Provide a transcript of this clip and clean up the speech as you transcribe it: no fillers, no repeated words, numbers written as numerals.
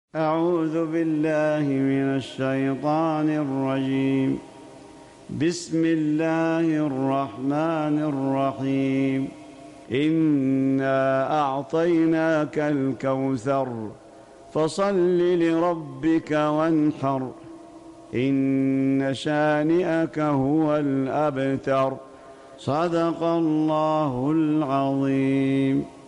أعوذ بالله من الشيطان الرجيم. بسم الله الرحمن الرحيم. إنا أعطيناك الكوثر فصل لربك وانحر إن شانئك هو الأبتر. صدق الله العظيم.